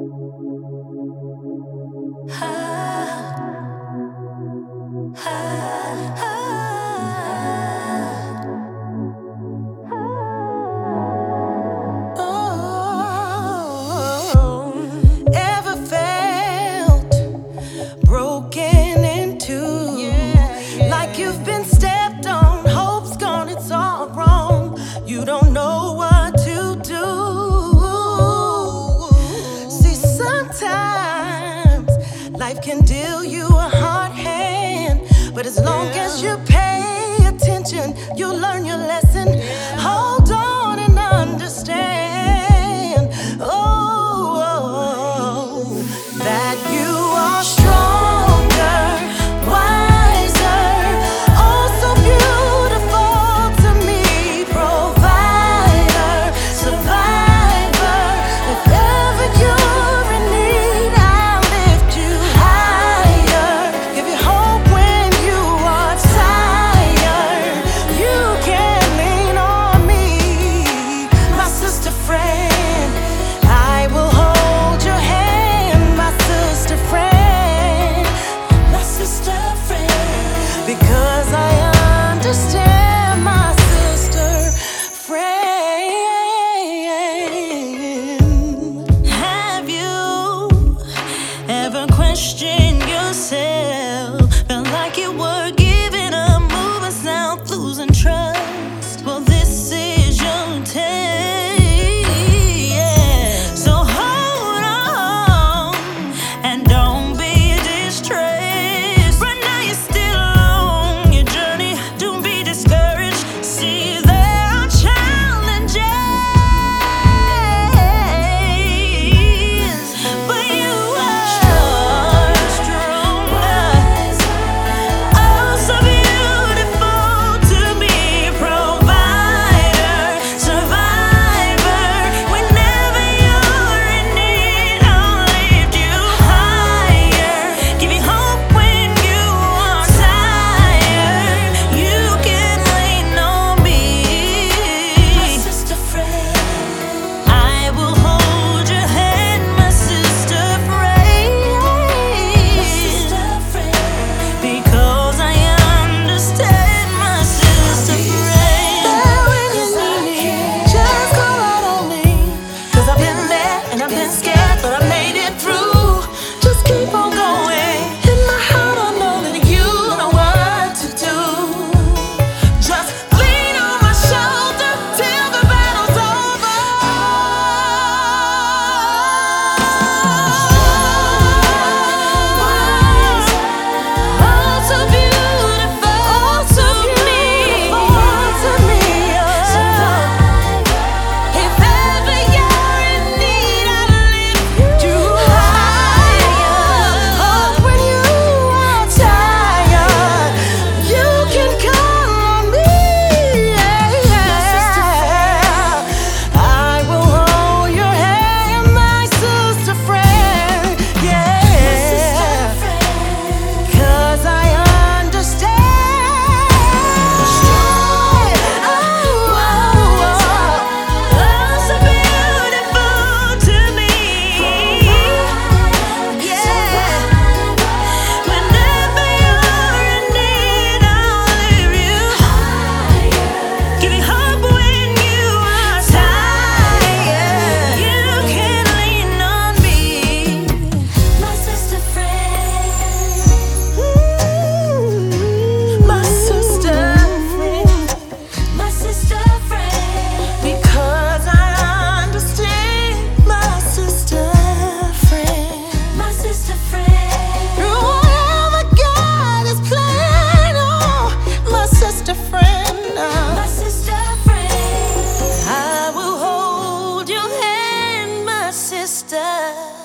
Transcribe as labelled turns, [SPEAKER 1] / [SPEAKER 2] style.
[SPEAKER 1] Ever felt broken into? Like you've been stepped on, hope's gone, it's all wrong. You don't know what to do. See, sometimes life can deal you a hard hand, but as long as you pay attention, you'll learn your lesson. Hold on and understand, that you are stronger, wiser, oh so beautiful to me, provider, survivor. If ever you're in need, I'll lift you higher, give you hope when you are tired. You can lean on me, my sister friend. I will hold your hand, my sister friend, my sister friend, because I understand, my sister friend. Have you ever questioned yourself? Felt like you were giving up, moving south, losing trust? Well, this is your test. So hold on and don't be distressed. Right now you're still on your journey. Don't be discouraged. See, there are challenges, but you are stronger. Oh, so beautiful to me, provider, survivor. Whenever you're in need, I'll lift you higher, give you hope when you are tired. You can lean on me, my sister friend. I will hold your hand, my sister friend, because I understand, my sister friend. When you need me, just call out on me, 'cause I've been there and I've been scared, but I made it through. Just keep on going. In my heart, I know that you know what to do. Just lean on my shoulder till the battle's over. Oh, so beautiful to me, If ever you're in need, I'll lift you higher. Hope when you are tired, you can call on me. I will hold your hand, my sister friend. 'Cause I understand. So beautiful to me. Whenever you're in need, I'll lift you higher, give you hope when you are tired. You can lean on me, my sister friend, my sister friend, my sister friend, because I understand, my sister friend, my sister friend. Through whatever God is planning, oh, my sister friend, my sister friend. I will hold your hand, my sister.